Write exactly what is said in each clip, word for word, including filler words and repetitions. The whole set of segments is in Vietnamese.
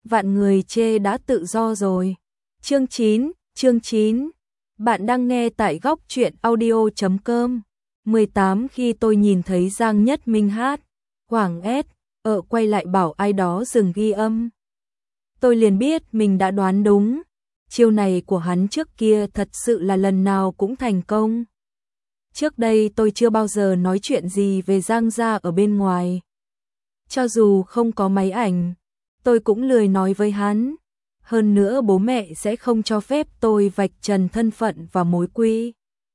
vạn người chê đã tự do rồi. Chương chín, chương chín. Bạn đang nghe tại góc truyện audio chấm com. mười tám Khi tôi nhìn thấy Giang Nhất Minh hát, Hoàng S, ở quay lại bảo ai đó dừng ghi âm. Tôi liền biết mình đã đoán đúng. Chiêu này của hắn trước kia thật sự là lần nào cũng thành công. Trước đây tôi chưa bao giờ nói chuyện gì về Giang gia ở bên ngoài. Cho dù không có máy ảnh, tôi cũng lười nói với hắn. Hơn nữa bố mẹ sẽ không cho phép tôi vạch trần thân phận và mối quy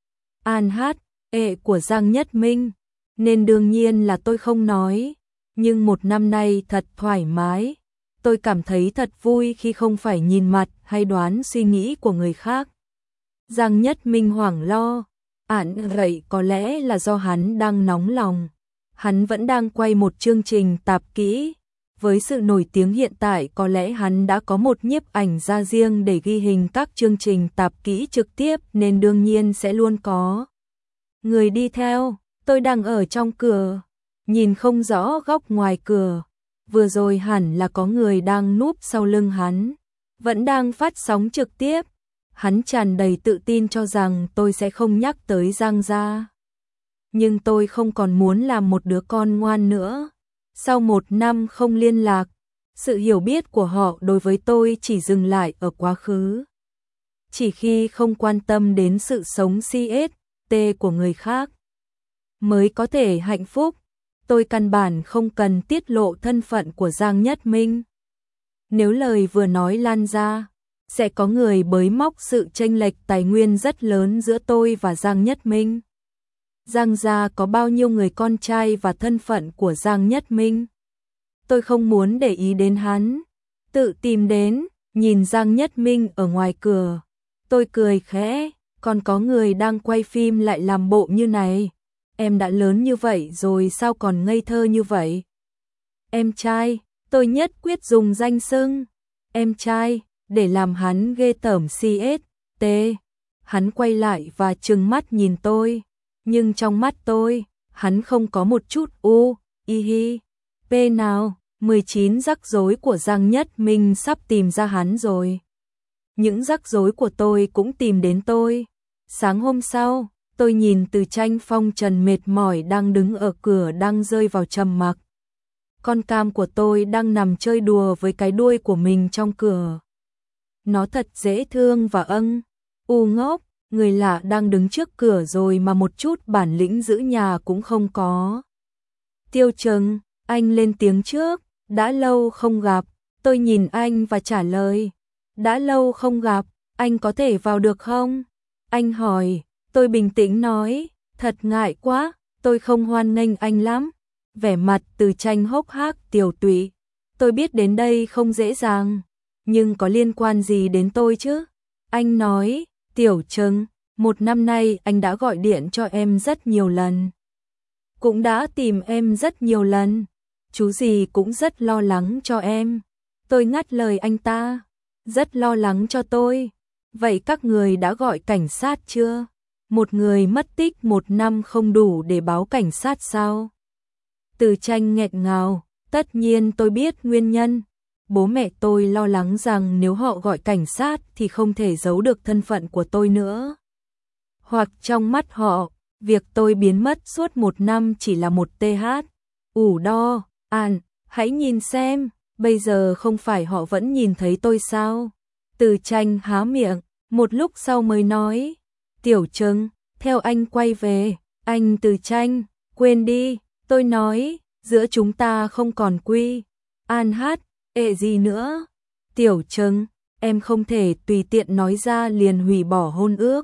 an hát ệ của Giang Nhất Minh, nên đương nhiên là tôi không nói. Nhưng một năm nay thật thoải mái. Tôi cảm thấy thật vui khi không phải nhìn mặt hay đoán suy nghĩ của người khác. Giang Nhất Minh hoảng lo, ản rậy có lẽ là do hắn đang nóng lòng. Hắn vẫn đang quay một chương trình tạp kỹ. Với sự nổi tiếng hiện tại có lẽ hắn đã có một nhiếp ảnh gia riêng để ghi hình các chương trình tạp kỹ trực tiếp nên đương nhiên sẽ luôn có người đi theo. Tôi đang ở trong cửa, nhìn không rõ góc ngoài cửa. Vừa rồi hẳn là có người đang núp sau lưng hắn, vẫn đang phát sóng trực tiếp. Hắn tràn đầy tự tin cho rằng tôi sẽ không nhắc tới Giang gia. Nhưng tôi không còn muốn làm một đứa con ngoan nữa. Sau một năm không liên lạc, sự hiểu biết của họ đối với tôi chỉ dừng lại ở quá khứ. Chỉ khi không quan tâm đến sự sống xê ét tê của người khác mới có thể hạnh phúc. Tôi căn bản không cần tiết lộ thân phận của Giang Nhất Minh. Nếu lời vừa nói lan ra, sẽ có người bới móc sự chênh lệch tài nguyên rất lớn giữa tôi và Giang Nhất Minh. Giang gia có bao nhiêu người con trai và thân phận của Giang Nhất Minh? Tôi không muốn để ý đến hắn, tự tìm đến. Nhìn Giang Nhất Minh ở ngoài cửa, tôi cười khẽ. Còn có người đang quay phim lại làm bộ như này. Em đã lớn như vậy rồi sao còn ngây thơ như vậy? Em trai, tôi nhất quyết dùng danh xưng em trai để làm hắn ghê tởm xê ét tê. Hắn quay lại và trừng mắt nhìn tôi, nhưng trong mắt tôi, hắn không có một chút u, y hi, p nào. mười chín rắc rối của Giang Nhất Minh sắp tìm ra hắn rồi. Những rắc rối của tôi cũng tìm đến tôi. Sáng hôm sau, tôi nhìn Từ Tranh phong trần mệt mỏi đang đứng ở cửa đang rơi vào trầm mặc. Con cam của tôi đang nằm chơi đùa với cái đuôi của mình trong cửa. Nó thật dễ thương và âng. U ngốc, người lạ đang đứng trước cửa rồi mà một chút bản lĩnh giữ nhà cũng không có. Tiêu Trừng, anh lên tiếng trước. Đã lâu không gặp. Tôi nhìn anh và trả lời. Đã lâu không gặp, anh có thể vào được không? Anh hỏi. Tôi bình tĩnh nói, thật ngại quá, tôi không hoan nghênh anh lắm. Vẻ mặt Từ Tranh hốc hác tiểu tụy. Tôi biết đến đây không dễ dàng, nhưng có liên quan gì đến tôi chứ? Anh nói, Tiểu Trừng, một năm nay anh đã gọi điện cho em rất nhiều lần. Cũng đã tìm em rất nhiều lần. Chú gì cũng rất lo lắng cho em. Tôi ngắt lời anh ta. Rất lo lắng cho tôi. Vậy các người đã gọi cảnh sát chưa? Một người mất tích một năm không đủ để báo cảnh sát sao? Từ Tranh nghẹn ngào. Tất nhiên tôi biết nguyên nhân. Bố mẹ tôi lo lắng rằng nếu họ gọi cảnh sát thì không thể giấu được thân phận của tôi nữa. Hoặc trong mắt họ, việc tôi biến mất suốt một năm chỉ là một th. Ủ đo, àn, hãy nhìn xem, bây giờ không phải họ vẫn nhìn thấy tôi sao? Từ Tranh há miệng, một lúc sau mới nói. Tiểu Trừng, theo anh quay về. Anh Từ Tranh, quên đi, tôi nói, giữa chúng ta không còn quy an hát ệ gì nữa. Tiểu Trừng, em không thể tùy tiện nói ra liền hủy bỏ hôn ước.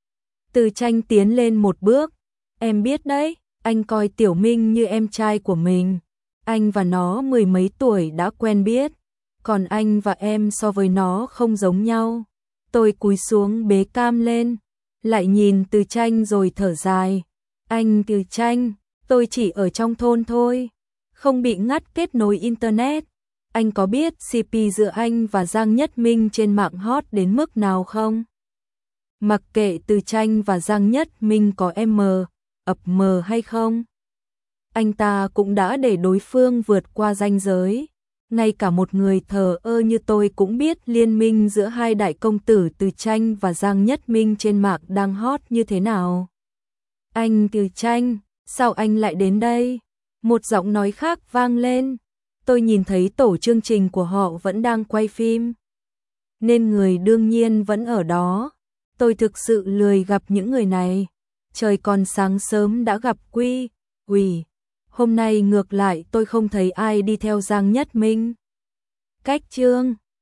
Từ Tranh tiến lên một bước. Em biết đấy, anh coi Tiểu Minh như em trai của mình. Anh và nó mười mấy tuổi đã quen biết, còn anh và em so với nó không giống nhau. Tôi cúi xuống bế cam lên, lại nhìn Từ Tranh rồi thở dài. Anh Từ Tranh, tôi chỉ ở trong thôn thôi, không bị ngắt kết nối internet. Anh có biết xê pê giữa anh và Giang Nhất Minh trên mạng hot đến mức nào không? Mặc kệ Từ Tranh và Giang Nhất Minh có M, ập mờ hay không, anh ta cũng đã để đối phương vượt qua ranh giới. ngay cả một người thờ ơ như tôi cũng biết liên minh giữa hai đại công tử Từ Tranh và Giang Nhất Minh trên mạng đang hot như thế nào. Anh Từ Tranh, sao anh lại đến đây? Một giọng nói khác vang lên. Tôi nhìn thấy tổ chương trình của họ vẫn đang quay phim, nên người đương nhiên vẫn ở đó. Tôi thực sự lười gặp những người này. Trời còn sáng sớm đã gặp Quy, Quỷ. Hôm nay ngược lại tôi không thấy ai đi theo Giang Nhất Minh. Cách chương